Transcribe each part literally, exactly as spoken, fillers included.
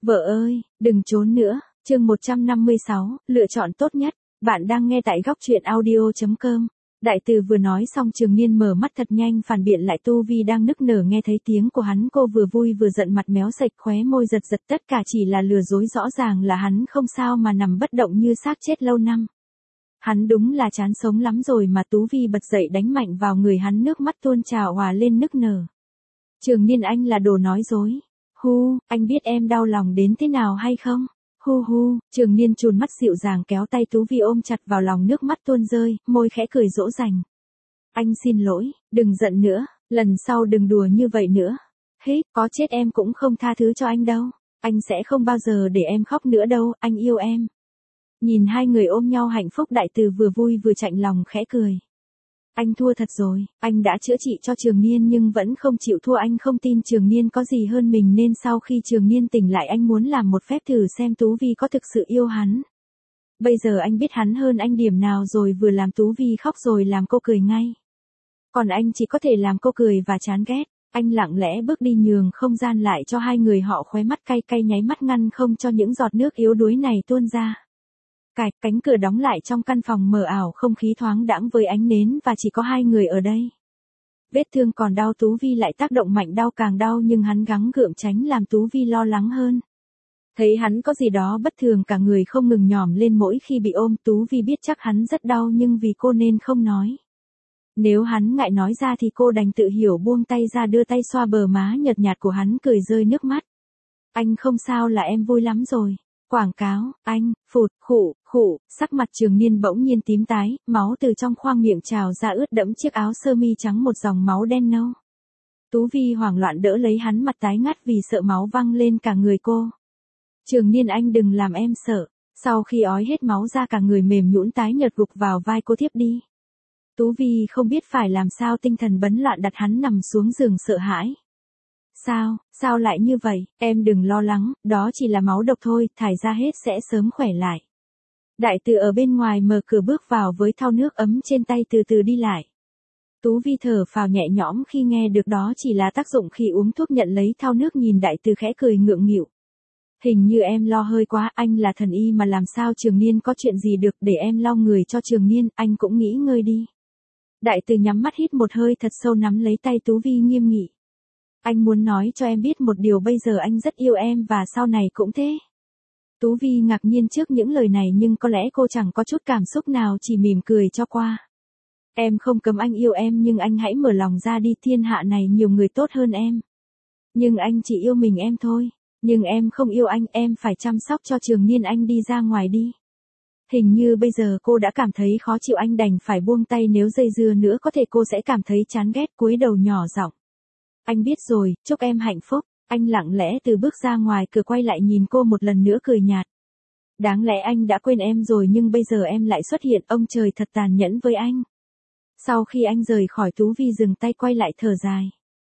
Vợ ơi, đừng trốn nữa. Chương một trăm năm mươi sáu, lựa chọn tốt nhất. Bạn đang nghe tại góc truyện audio chấm com. Đại từ vừa nói xong Trường Niên mở mắt thật nhanh phản biện lại Tu Vi đang nức nở nghe thấy tiếng của hắn, cô vừa vui vừa giận, mặt méo sạch, khóe môi giật giật, tất cả chỉ là lừa dối, rõ ràng là hắn không sao mà nằm bất động như xác chết lâu năm. Hắn đúng là chán sống lắm rồi mà. Tú Vi bật dậy đánh mạnh vào người hắn, nước mắt tuôn trào hòa lên nức nở. Trường Niên, anh là đồ nói dối. Hu, anh biết em đau lòng đến thế nào hay không? Hu hu, Trường Niên chùn mắt dịu dàng kéo tay Tú Vi ôm chặt vào lòng, nước mắt tuôn rơi, môi khẽ cười dỗ dành. Anh xin lỗi, đừng giận nữa, lần sau đừng đùa như vậy nữa. Hế, có chết em cũng không tha thứ cho anh đâu. Anh sẽ không bao giờ để em khóc nữa đâu, anh yêu em. Nhìn hai người ôm nhau hạnh phúc, Đại Từ vừa vui vừa chạnh lòng khẽ cười. Anh thua thật rồi, anh đã chữa trị cho Trường Niên nhưng vẫn không chịu thua. Anh không tin Trường Niên có gì hơn mình nên sau khi Trường Niên tỉnh lại anh muốn làm một phép thử xem Tú Vi có thực sự yêu hắn. Bây giờ anh biết hắn hơn anh điểm nào rồi, vừa làm Tú Vi khóc rồi làm cô cười ngay. Còn anh chỉ có thể làm cô cười và chán ghét. Anh lặng lẽ bước đi nhường không gian lại cho hai người họ, khóe mắt cay cay nháy mắt ngăn không cho những giọt nước yếu đuối này tuôn ra. Cạch, cánh cửa đóng lại, trong căn phòng mờ ảo không khí thoáng đãng với ánh nến và chỉ có hai người ở đây. Vết thương còn đau, Tú Vi lại tác động mạnh, đau càng đau nhưng hắn gắng gượng tránh làm Tú Vi lo lắng hơn. Thấy hắn có gì đó bất thường, cả người không ngừng nhòm lên mỗi khi bị ôm, Tú Vi biết chắc hắn rất đau nhưng vì cô nên không nói. Nếu hắn ngại nói ra thì cô đành tự hiểu, buông tay ra, đưa tay xoa bờ má nhợt nhạt của hắn, cười rơi nước mắt. Anh không sao là em vui lắm rồi. Quảng cáo, anh, phụt, khụ, khụ, sắc mặt Trường Niên bỗng nhiên tím tái, máu từ trong khoang miệng trào ra ướt đẫm chiếc áo sơ mi trắng, một dòng máu đen nâu. Tú Vi hoảng loạn đỡ lấy hắn, mặt tái ngắt vì sợ máu văng lên cả người cô. Trường Niên, anh đừng làm em sợ. Sau khi ói hết máu ra, cả người mềm nhũn tái nhợt gục vào vai cô thiếp đi. Tú Vi không biết phải làm sao, tinh thần bấn loạn đặt hắn nằm xuống giường sợ hãi. Sao, sao lại như vậy, em đừng lo lắng, đó chỉ là máu độc thôi, thải ra hết sẽ sớm khỏe lại. Đại Từ ở bên ngoài mở cửa bước vào với thau nước ấm trên tay, từ từ đi lại. Tú Vi thở phào nhẹ nhõm khi nghe được đó chỉ là tác dụng khi uống thuốc, nhận lấy thau nước nhìn Đại Từ khẽ cười ngượng nghịu. Hình như em lo hơi quá, anh là thần y mà làm sao Trường Niên có chuyện gì được, để em lau người cho Trường Niên, anh cũng nghỉ ngơi đi. Đại Từ nhắm mắt hít một hơi thật sâu, nắm lấy tay Tú Vi nghiêm nghị. Anh muốn nói cho em biết một điều, bây giờ anh rất yêu em và sau này cũng thế. Tú Vi ngạc nhiên trước những lời này nhưng có lẽ cô chẳng có chút cảm xúc nào, chỉ mỉm cười cho qua. Em không cấm anh yêu em nhưng anh hãy mở lòng ra đi, thiên hạ này nhiều người tốt hơn em. Nhưng anh chỉ yêu mình em thôi. Nhưng em không yêu anh, em phải chăm sóc cho Trường Niên, anh đi ra ngoài đi. Hình như bây giờ cô đã cảm thấy khó chịu, anh đành phải buông tay, nếu dây dưa nữa có thể cô sẽ cảm thấy chán ghét, cúi đầu nhỏ giọng. Anh biết rồi, chúc em hạnh phúc. Anh lặng lẽ từ bước ra ngoài cửa, quay lại nhìn cô một lần nữa cười nhạt. Đáng lẽ anh đã quên em rồi nhưng bây giờ em lại xuất hiện, ông trời thật tàn nhẫn với anh. Sau khi anh rời khỏi, Tú Vi dừng tay quay lại thở dài.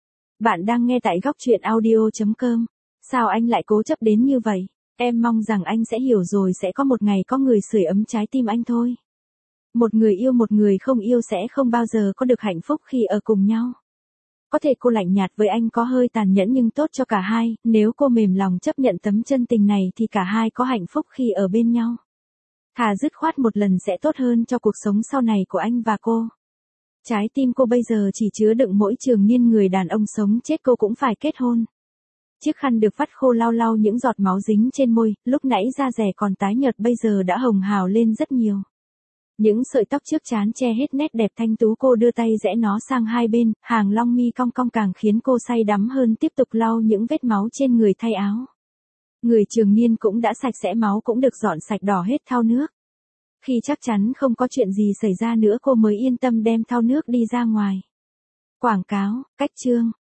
Bạn đang nghe tại góc truyện audio chấm com. Sao anh lại cố chấp đến như vậy? Em mong rằng anh sẽ hiểu rồi, sẽ có một ngày có người sưởi ấm trái tim anh thôi. Một người yêu một người không yêu sẽ không bao giờ có được hạnh phúc khi ở cùng nhau. Có thể cô lạnh nhạt với anh có hơi tàn nhẫn nhưng tốt cho cả hai, nếu cô mềm lòng chấp nhận tấm chân tình này thì cả hai có hạnh phúc khi ở bên nhau. Thà dứt khoát một lần sẽ tốt hơn cho cuộc sống sau này của anh và cô. Trái tim cô bây giờ chỉ chứa đựng mỗi Trường Niên, người đàn ông sống chết cô cũng phải kết hôn. Chiếc khăn được vắt khô lau lau những giọt máu dính trên môi, lúc nãy da dẻ còn tái nhợt bây giờ đã hồng hào lên rất nhiều. Những sợi tóc trước trán che hết nét đẹp thanh tú, cô đưa tay rẽ nó sang hai bên, hàng lông mi cong cong càng khiến cô say đắm hơn, tiếp tục lau những vết máu trên người, thay áo. Người Trường Niên cũng đã sạch sẽ, máu cũng được dọn sạch, đỏ hết thau nước. Khi chắc chắn không có chuyện gì xảy ra nữa cô mới yên tâm đem thau nước đi ra ngoài. Quảng cáo, cách chương.